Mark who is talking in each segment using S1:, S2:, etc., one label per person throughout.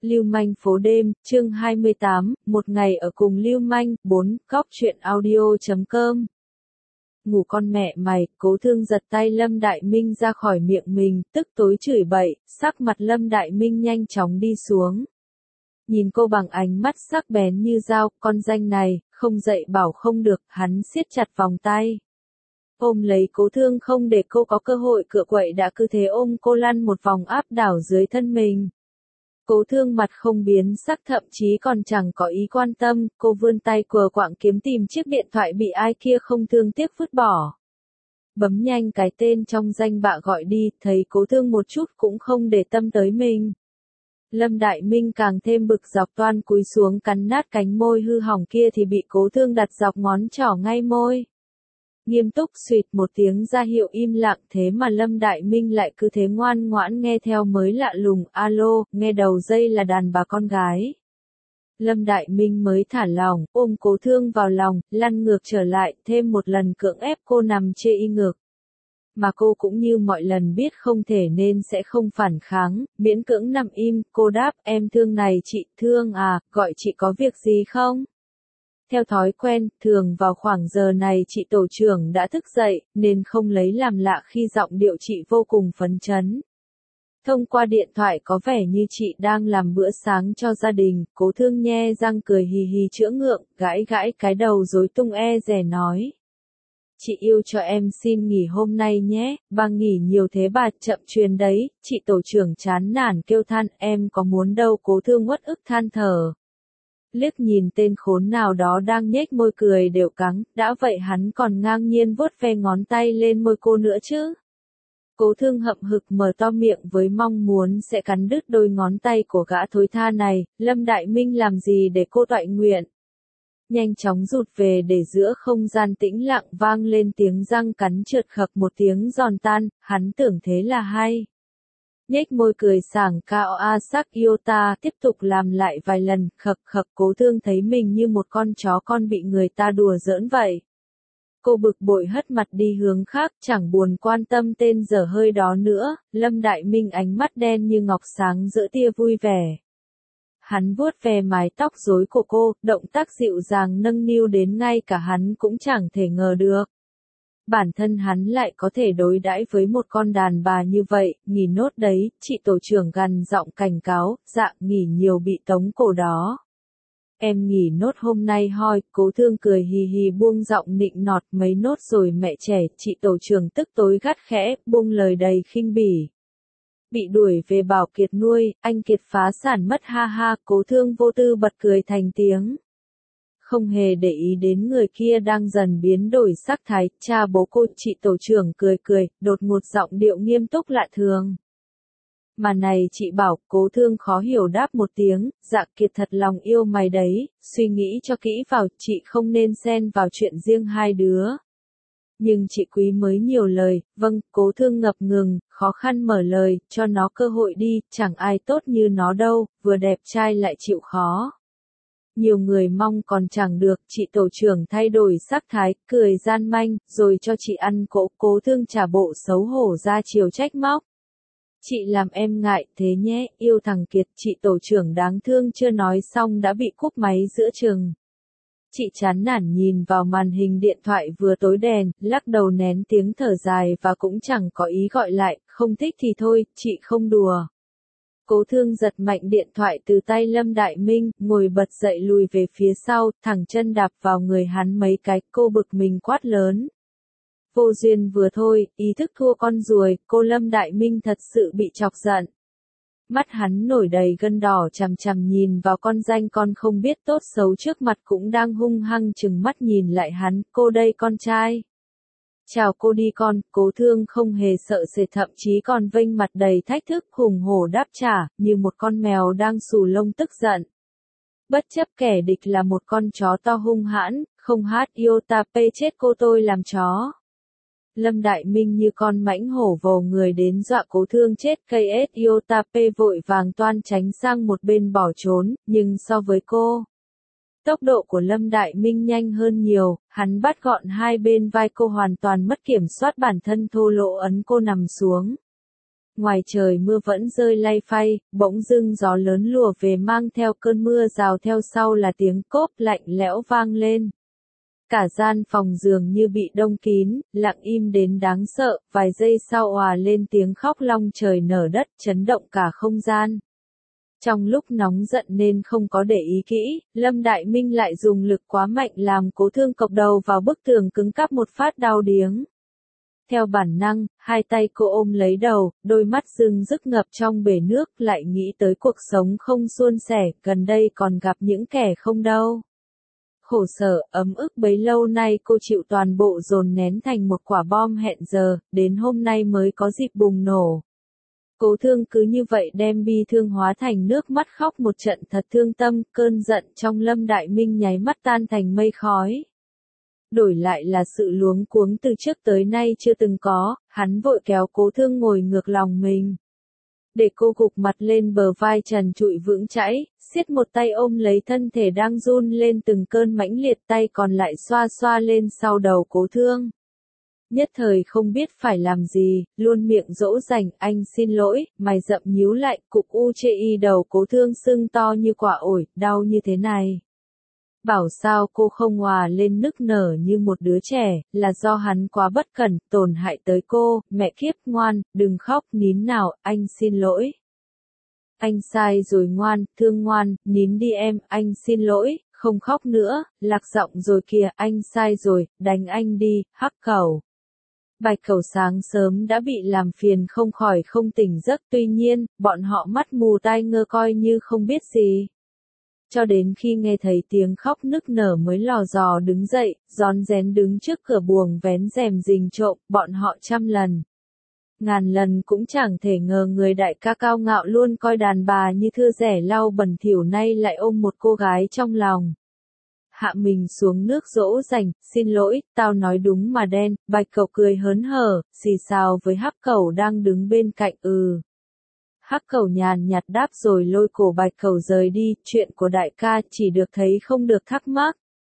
S1: Lưu manh phố đêm, chương 28, một ngày ở cùng Lưu manh, 4, góc truyện audio.com. Ngủ con mẹ mày, Cố Thương giật tay Lâm Đại Minh ra khỏi miệng mình, tức tối chửi bậy, sắc mặt Lâm Đại Minh nhanh chóng đi xuống. Nhìn cô bằng ánh mắt sắc bén như dao, con danh này, không dạy bảo không được, hắn siết chặt vòng tay. Ôm lấy Cố Thương không để cô có cơ hội cựa quậy đã cứ thế ôm cô lăn một vòng áp đảo dưới thân mình. Cố Thương mặt không biến sắc thậm chí còn chẳng có ý quan tâm, cô vươn tay quờ quạng kiếm tìm chiếc điện thoại bị ai kia không thương tiếc vứt bỏ. Bấm nhanh cái tên trong danh bạ gọi đi, thấy Cố Thương một chút cũng không để tâm tới mình. Lâm Đại Minh càng thêm bực dọc toan cúi xuống cắn nát cánh môi hư hỏng kia thì bị Cố Thương đặt dọc ngón trỏ ngay môi. Nghiêm túc xuyệt một tiếng ra hiệu im lặng thế mà Lâm Đại Minh lại cứ thế ngoan ngoãn nghe theo mới lạ lùng, alo, nghe đầu dây là đàn bà con gái. Lâm Đại Minh mới thả lỏng, ôm Cố Thương vào lòng, lăn ngược trở lại, thêm một lần cưỡng ép cô nằm chê y ngược. Mà cô cũng như mọi lần biết không thể nên sẽ không phản kháng, miễn cưỡng nằm im, cô đáp, em thương này chị, thương à, gọi chị có việc gì không? Theo thói quen, thường vào khoảng giờ này chị tổ trưởng đã thức dậy, nên không lấy làm lạ khi giọng điệu chị vô cùng phấn chấn. Thông qua điện thoại có vẻ như chị đang làm bữa sáng cho gia đình, Cố Thương nhe răng cười hì hì chữa ngượng, gãi gãi cái đầu rối tung dè nói. Chị yêu cho em xin nghỉ hôm nay nhé, bà nghỉ nhiều thế bà chậm truyền đấy, chị tổ trưởng chán nản kêu than, em có muốn đâu. Cố Thương uất ức than thở. Liếc nhìn tên khốn nào đó đang nhếch môi cười đều cắng, đã vậy hắn còn ngang nhiên vuốt ve ngón tay lên môi cô nữa chứ. Cố Thương hậm hực mở to miệng với mong muốn sẽ cắn đứt đôi ngón tay của gã thối tha này, Lâm Đại Minh làm gì để cô toại nguyện. Nhanh chóng rụt về để giữa không gian tĩnh lặng vang lên tiếng răng cắn trượt khập một tiếng giòn tan, hắn tưởng thế là hay. Nhếch môi cười sảng cao sắc yêu ta, tiếp tục làm lại vài lần, khập khập. Cố Thương thấy mình như một con chó con bị người ta đùa giỡn vậy. Cô bực bội hất mặt đi hướng khác, chẳng buồn quan tâm tên dở hơi đó nữa, Lâm Đại Minh ánh mắt đen như ngọc sáng giữa tia vui vẻ. Hắn vuốt ve mái tóc rối của cô, động tác dịu dàng nâng niu đến ngay cả hắn cũng chẳng thể ngờ được. Bản thân hắn lại có thể đối đãi với một con đàn bà như vậy, nghỉ nốt đấy, chị tổ trưởng gằn giọng cảnh cáo, dạ nghỉ nhiều bị tống cổ đó. Em nghỉ nốt hôm nay hoi, Cố Thương cười hì hì buông giọng nịnh nọt mấy nốt rồi mẹ trẻ, chị tổ trưởng tức tối gắt khẽ, buông lời đầy khinh bỉ. Bị đuổi về bảo Kiệt nuôi, anh Kiệt phá sản mất ha ha, Cố Thương vô tư bật cười thành tiếng. Không hề để ý đến người kia đang dần biến đổi sắc thái, cha bố cô, chị tổ trưởng cười cười, đột ngột giọng điệu nghiêm túc lạ thường. Mà này chị bảo, Cố Thương khó hiểu đáp một tiếng, dạ Kiệt thật lòng yêu mày đấy, suy nghĩ cho kỹ vào, chị không nên xen vào chuyện riêng hai đứa. Nhưng chị Quý mới nhiều lời, vâng, Cố Thương ngập ngừng, khó khăn mở lời, cho nó cơ hội đi, chẳng ai tốt như nó đâu, vừa đẹp trai lại chịu khó. Nhiều người mong còn chẳng được, chị tổ trưởng thay đổi sắc thái, cười gian manh, rồi cho chị ăn cỗ. Cố Thương trả bộ xấu hổ ra chiều trách móc. Chị làm em ngại thế nhé, yêu thằng Kiệt, chị tổ trưởng đáng thương chưa nói xong đã bị cúp máy giữa chừng. Chị chán nản nhìn vào màn hình điện thoại vừa tối đèn, lắc đầu nén tiếng thở dài và cũng chẳng có ý gọi lại, không thích thì thôi, chị không đùa. Cố Thương giật mạnh điện thoại từ tay Lâm Đại Minh, ngồi bật dậy lùi về phía sau, thẳng chân đạp vào người hắn mấy cái, cô bực mình quát lớn. Vô duyên vừa thôi, ý thức thua con ruồi, cô Lâm Đại Minh thật sự bị chọc giận. Mắt hắn nổi đầy gân đỏ chằm chằm nhìn vào con danh con không biết tốt xấu trước mặt cũng đang hung hăng chừng mắt nhìn lại hắn, cô đây con trai. Chào cô đi con, Cố Thương không hề sợ sệt thậm chí còn vênh mặt đầy thách thức hùng hổ đáp trả, như một con mèo đang xù lông tức giận. Bất chấp kẻ địch là một con chó to hung hãn, không hát yêu ta pê chết cô tôi làm chó. Lâm Đại Minh như con mãnh hổ vồ người đến dọa Cố Thương chết KS Iotap vội vàng toan tránh sang một bên bỏ trốn, nhưng so với cô, tốc độ của Lâm Đại Minh nhanh hơn nhiều, hắn bắt gọn hai bên vai cô hoàn toàn mất kiểm soát bản thân thô lỗ ấn cô nằm xuống. Ngoài trời mưa vẫn rơi lay phay, bỗng dưng gió lớn lùa về mang theo cơn mưa rào theo sau là tiếng cốp lạnh lẽo vang lên. Cả gian phòng dường như bị đông kín, lặng im đến đáng sợ, vài giây sau òa lên tiếng khóc long trời nở đất chấn động cả không gian. Trong lúc nóng giận nên không có để ý kỹ, Lâm Đại Minh lại dùng lực quá mạnh làm Cố Thương cộc đầu vào bức tường cứng cáp một phát đau điếng. Theo bản năng, hai tay cô ôm lấy đầu, đôi mắt rưng rức ngập trong bể nước, lại nghĩ tới cuộc sống không suôn sẻ, gần đây còn gặp những kẻ không đâu. Khổ sở, ấm ức bấy lâu nay cô chịu toàn bộ dồn nén thành một quả bom hẹn giờ, đến hôm nay mới có dịp bùng nổ. Cố Thương cứ như vậy đem bi thương hóa thành nước mắt khóc một trận thật thương tâm, cơn giận trong Lâm Đại Minh nháy mắt tan thành mây khói. Đổi lại là sự luống cuống từ trước tới nay chưa từng có, hắn vội kéo Cố Thương ngồi ngược lòng mình. Để cô gục mặt lên bờ vai trần trụi vững chãi, siết một tay ôm lấy thân thể đang run lên từng cơn mãnh liệt, tay còn lại xoa xoa lên sau đầu Cố Thương. Nhất thời không biết phải làm gì, luôn miệng dỗ dành, anh xin lỗi, mày rậm nhíu lại, cục u chê y đầu Cố Thương sưng to như quả ổi, đau như thế này. Bảo sao cô không òa lên nức nở như một đứa trẻ, là do hắn quá bất cẩn, tổn hại tới cô, mẹ kiếp ngoan, đừng khóc, nín nào, anh xin lỗi. Anh sai rồi ngoan, thương ngoan, nín đi em, anh xin lỗi, không khóc nữa, lạc giọng rồi kìa, anh sai rồi, đánh anh đi, hắc cẩu. Bạch Cẩu sáng sớm đã bị làm phiền không khỏi không tỉnh giấc, tuy nhiên, bọn họ mắt mù tai ngơ coi như không biết gì. Cho đến khi nghe thấy tiếng khóc nức nở mới lò dò đứng dậy, rón rén đứng trước cửa buồng vén rèm rình trộm, bọn họ trăm lần. Ngàn lần cũng chẳng thể ngờ người đại ca cao ngạo luôn coi đàn bà như thưa rẻ lau bẩn thỉu nay lại ôm một cô gái trong lòng. Hạ mình xuống nước dỗ dành, xin lỗi, tao nói đúng mà đen, Bạch Cẩu cười hớn hở, xì xào với Hắc Cẩu đang đứng bên cạnh Hắc Cẩu nhàn nhạt đáp rồi lôi cổ Bạch Cẩu rời đi, chuyện của đại ca chỉ được thấy không được thắc mắc.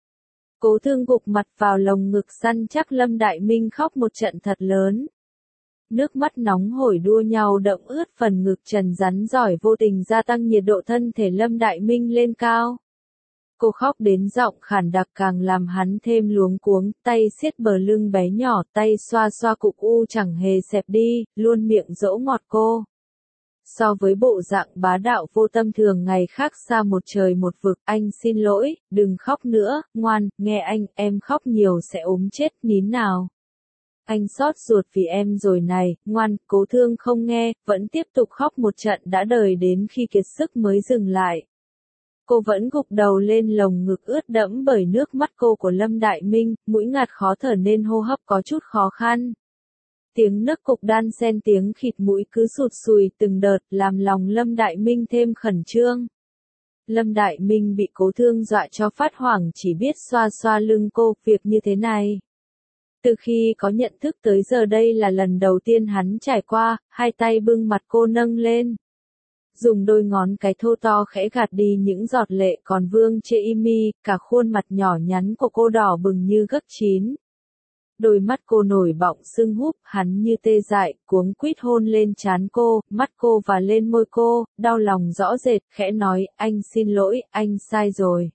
S1: Cố Thương gục mặt vào lồng ngực săn chắc Lâm Đại Minh khóc một trận thật lớn. Nước mắt nóng hổi đua nhau đẫm ướt phần ngực trần rắn giỏi vô tình gia tăng nhiệt độ thân thể Lâm Đại Minh lên cao. Cô khóc đến giọng khản đặc càng làm hắn thêm luống cuống, tay siết bờ lưng bé nhỏ, tay xoa xoa cục u chẳng hề xẹp đi, luôn miệng dỗ ngọt cô. So với bộ dạng bá đạo vô tâm thường ngày khác xa một trời một vực, anh xin lỗi, đừng khóc nữa, ngoan, nghe anh, em khóc nhiều sẽ ốm chết, nín nào. Anh xót ruột vì em rồi này, ngoan, Cố Thương không nghe, vẫn tiếp tục khóc một trận đã đời đến khi kiệt sức mới dừng lại. Cô vẫn gục đầu lên lồng ngực ướt đẫm bởi nước mắt cô của Lâm Đại Minh, mũi ngạt khó thở nên hô hấp có chút khó khăn. Tiếng nấc cục đan xen tiếng khịt mũi cứ sụt sùi từng đợt làm lòng Lâm Đại Minh thêm khẩn trương. Lâm Đại Minh bị Cố Thương dọa cho phát hoảng chỉ biết xoa xoa lưng cô, việc như thế này. Từ khi có nhận thức tới giờ đây là lần đầu tiên hắn trải qua, hai tay bưng mặt cô nâng lên. Dùng đôi ngón cái thô to khẽ gạt đi những giọt lệ còn vương trên y mi, cả khuôn mặt nhỏ nhắn của cô đỏ bừng như gấc chín. Đôi mắt cô nổi bọng sưng húp, hắn như tê dại, cuống quýt hôn lên trán cô, mắt cô và lên môi cô, đau lòng rõ rệt, khẽ nói, anh xin lỗi, anh sai rồi.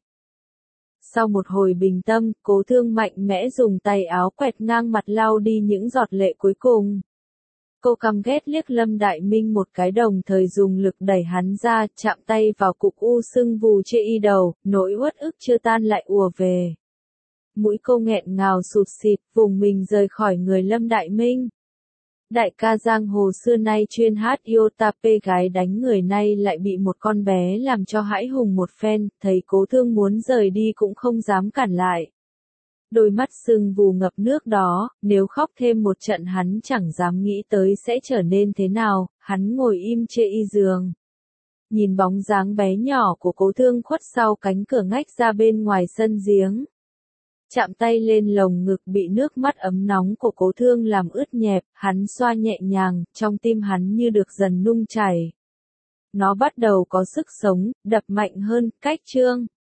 S1: Sau một hồi bình tâm, Cố Thương mạnh mẽ dùng tay áo quẹt ngang mặt lau đi những giọt lệ cuối cùng. Cô căm ghét liếc Lâm Đại Minh một cái đồng thời dùng lực đẩy hắn ra, chạm tay vào cục u sưng vù trên y đầu, nỗi uất ức chưa tan lại ùa về. Mũi cô nghẹn ngào sụt xịt, vùng mình rời khỏi người Lâm Đại Minh. Đại ca giang hồ xưa nay chuyên hát Yotape gái đánh người nay lại bị một con bé làm cho hãi hùng một phen, thấy Cố Thương muốn rời đi cũng không dám cản lại. Đôi mắt sưng vù ngập nước đó, nếu khóc thêm một trận hắn chẳng dám nghĩ tới sẽ trở nên thế nào, hắn ngồi im trên y giường. Nhìn bóng dáng bé nhỏ của Cố Thương khuất sau cánh cửa ngách ra bên ngoài sân giếng. Chạm tay lên lồng ngực bị nước mắt ấm nóng của Cố Thương làm ướt nhẹp, hắn xoa nhẹ nhàng, trong tim hắn như được dần nung chảy. Nó bắt đầu có sức sống, đập mạnh hơn, cách chương.